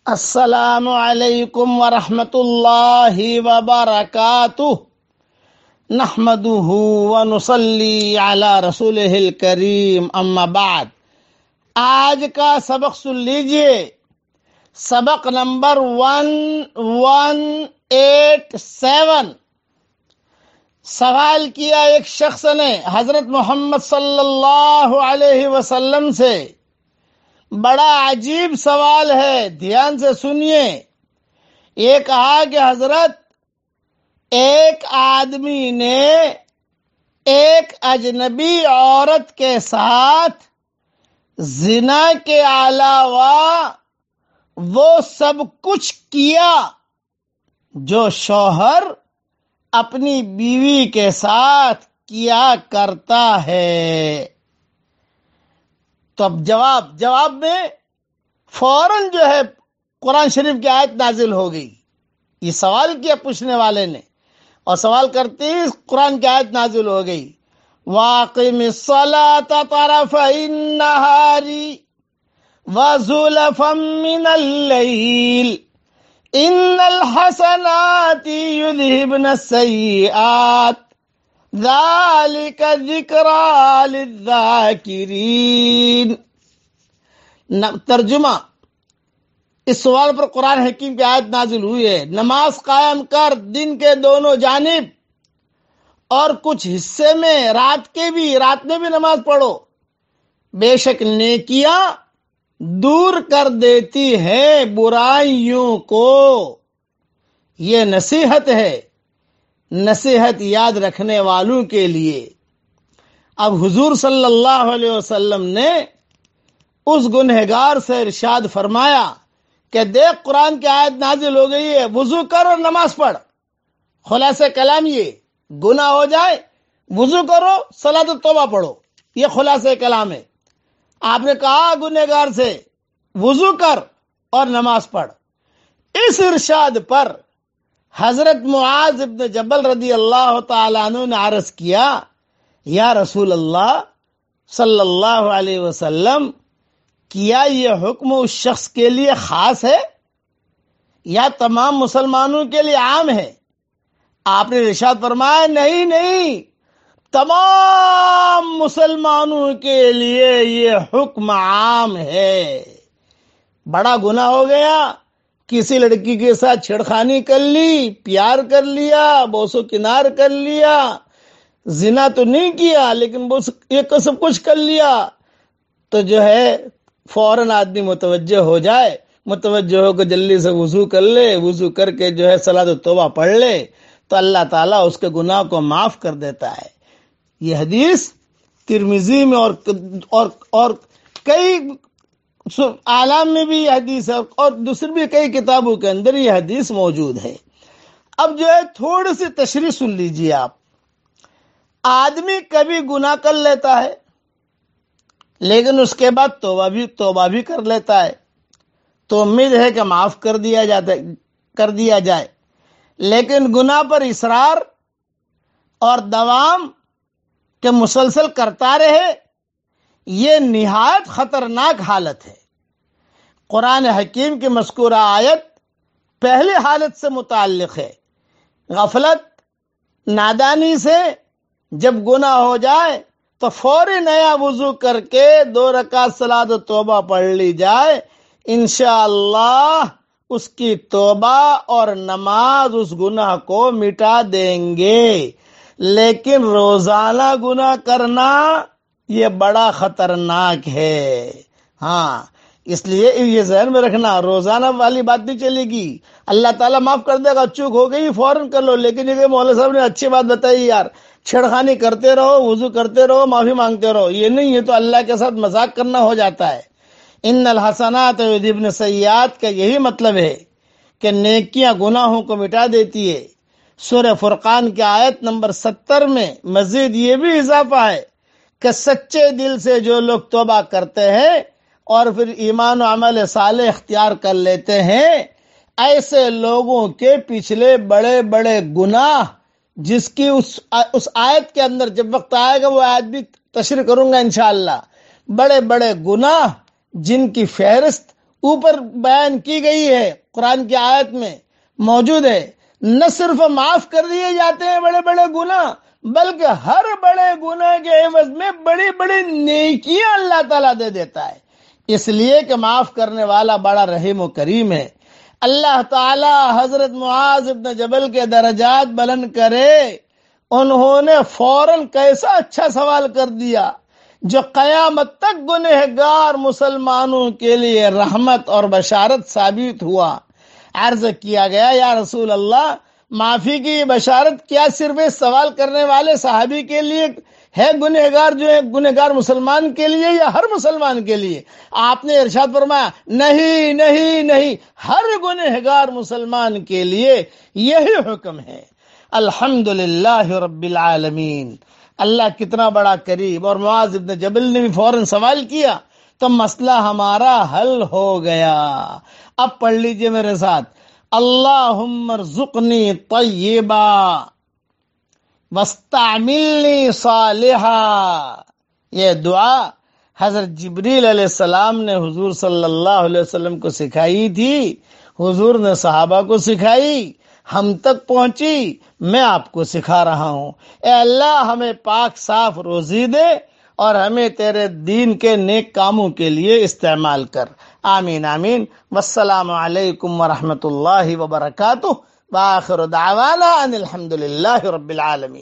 السلام علیکم ورحمۃ اللہ وبرکاتہ نحمده ونصلی علی رسولہ الکریم اما بعد۔ آج کا سبق سن لیجئے، سبق نمبر 1187۔ سوال کیا ایک شخص نے حضرت محمد صلی اللہ علیہ وسلم سے، بڑا عجیب سوال ہے، دھیان سے سنیے۔ یہ کہا کہ حضرت، ایک آدمی نے ایک اجنبی عورت کے ساتھ زنا کے علاوہ وہ سب کچھ کیا جو شوہر اپنی بیوی کے ساتھ کیا کرتا ہے۔ تو اب جواب میں فوراً جو ہے قرآن شریف کی آیت نازل ہو گئی۔ یہ سوال کیا پوچھنے والے نے، اور سوال کرتے ہی قرآن کی آیت نازل ہو گئی۔ وَأَقِمِ الصَّلَاةَ طَرَفَيِ النَّهَارِ وَزُلَفًا مِّنَ اللَّيْلِ إِنَّ الْحَسَنَاتِ يُذْهِبْنَ السَّيِّئَاتِ ذَلِكَ ذِكْرَى لِلذَّاكِرِينَ۔ ترجمہ، اس سوال پر قرآن حکیم کی آیت نازل ہوئی ہے، نماز قائم کر دن کے دونوں جانب اور کچھ حصے میں رات میں بھی نماز پڑھو، بے شک نیکیاں دور کر دیتی ہیں برائیوں کو۔ یہ نصیحت ہے، نصیحت یاد رکھنے والوں کے لیے۔ اب حضور صلی اللہ علیہ وسلم نے اس گنہگار سے ارشاد فرمایا کہ دیکھ، قرآن کی آیت نازل ہو گئی ہے، وضو کر اور نماز پڑھ۔ خلاصہ کلام یہ، گناہ ہو جائے وضو کرو، صلاۃ التوبہ پڑھو، یہ خلاصہ کلام ہے۔ آپ نے کہا گنہگار سے وضو کر اور نماز پڑھ۔ اس ارشاد پر حضرت معاذ ابن جبل رضی اللہ تعالیٰ عنہ نے عرض کیا، یا رسول اللہ صلی اللہ علیہ وسلم، کیا یہ حکم اس شخص کے لیے خاص ہے یا تمام مسلمانوں کے لیے عام ہے؟ آپ نے ارشاد فرمایا، نہیں، تمام مسلمانوں کے لیے یہ حکم عام ہے۔ بڑا گناہ ہو گیا، کسی لڑکی کے ساتھ چھڑخانی کر لی، پیار کر لیا، بوس و کنار کر لیا، زنا تو نہیں کیا لیکن یہ سب کچھ کر لیا، تو جو ہے فوراً آدمی متوجہ ہو کر جلدی سے وضو کر لے، وضو کر کے جو ہے صلاۃ التوبہ پڑھ لے، تو اللہ تعالیٰ اس کے گناہ کو معاف کر دیتا ہے۔ یہ حدیث ترمذی میں اور کئی اعلام میں بھی یہ حدیث ہے، اور دوسری بھی کئی کتابوں کے اندر یہ حدیث موجود ہے۔ اب جو ہے تھوڑی سی تشریح سن لیجیے آپ۔ آدمی کبھی گناہ کر لیتا ہے لیکن اس کے بعد توبہ بھی کر لیتا ہے، تو امید ہے کہ معاف کر دیا جائے، لیکن گناہ پر اصرار اور دوام کہ مسلسل کرتا رہے، یہ نہایت خطرناک حالت ہے۔ قرآن حکیم کی مذکورہ آیت پہلی حالت سے متعلق ہے، غفلت، نادانی سے جب گناہ ہو جائے تو فوری نیا وضو کر کے 2 رکعت صلاۃ توبہ پڑھ لی جائے، انشاءاللہ اس کی توبہ اور نماز اس گناہ کو مٹا دیں گے۔ لیکن روزانہ گناہ کرنا یہ بڑا خطرناک ہے۔ ہاں، اس لیے یہ ذہن میں رکھنا، روزانہ والی بات نہیں چلے گی، اللہ تعالیٰ معاف کر دے گا، چوک ہو گئی فوراً کر لو، لیکن یہ مولانا صاحب نے اچھی بات بتائی یار، چھڑخانی کرتے رہو، وضو کرتے رہو، معافی مانگتے رہو، یہ نہیں، یہ تو اللہ کے ساتھ مذاق کرنا ہو جاتا ہے۔ ان الحسنات یذھبن السیئات کا یہی مطلب ہے کہ نیکیاں گناہوں کو مٹا دیتی ہے۔ سورہ فرقان کی آیت نمبر 70 میں مزید یہ بھی اضافہ ہے کہ سچے دل سے جو لوگ توبہ کرتے ہیں اور پھر ایمان و عمل صالح اختیار کر لیتے ہیں، ایسے لوگوں کے پچھلے بڑے بڑے گناہ، جس کی اس آیت کے اندر جب وقت آئے گا وہ آیت بھی تشریح کروں گا انشاءاللہ، بڑے بڑے گناہ جن کی فہرست اوپر بیان کی گئی ہے، قرآن کی آیت میں موجود ہے، نہ صرف معاف کر دیے جاتے ہیں بڑے بڑے گناہ، بلکہ ہر بڑے گناہ کے عوض میں بڑی بڑی نیکیاں اللہ تعالیٰ دے دیتا ہے، اس لیے کہ معاف کرنے والا بڑا رحیم و کریم ہے۔ اللہ تعالیٰ حضرت معاذ ابن جبل کے درجات بلند کرے، انہوں نے فوراً کیسا اچھا سوال کر دیا جو قیامت تک گنہگار مسلمانوں کے لیے رحمت اور بشارت ثابت ہوا۔ عرض کیا گیا یا رسول اللہ، معافی کی یہ بشارت کیا صرف اس سوال کرنے والے صحابی کے لیے ہے، گنہگار جو ہے گنہگار مسلمان کے لیے، یا ہر مسلمان کے لیے؟ آپ نے ارشاد فرمایا نہیں نہیں نہیں، ہر گنہگار مسلمان کے لیے یہی حکم ہے۔ الحمدللہ رب العالمین، اللہ کتنا بڑا قریب۔ اور معاذ ابن جبل نے بھی فوراً سوال کیا تو مسئلہ ہمارا حل ہو گیا۔ اب پڑھ لیجئے میرے ساتھ، اللہم ارزقنی طیبا واستعملنی صالحا۔ یہ دعا حضرت جبریل علیہ السلام نے حضور صلی اللہ علیہ وسلم کو سکھائی تھی، حضور نے صحابہ کو سکھائی، ہم تک پہنچی، میں آپ کو سکھا رہا ہوں۔ اے اللہ ہمیں پاک صاف روزی دے اور ہمیں تیرے دین کے نیک کاموں کے لیے استعمال کر۔ آمین آمین۔ والسلام علیکم ورحمۃ اللہ وبرکاتہ، وآخر دعوانا ان الحمد للہ رب العالمین۔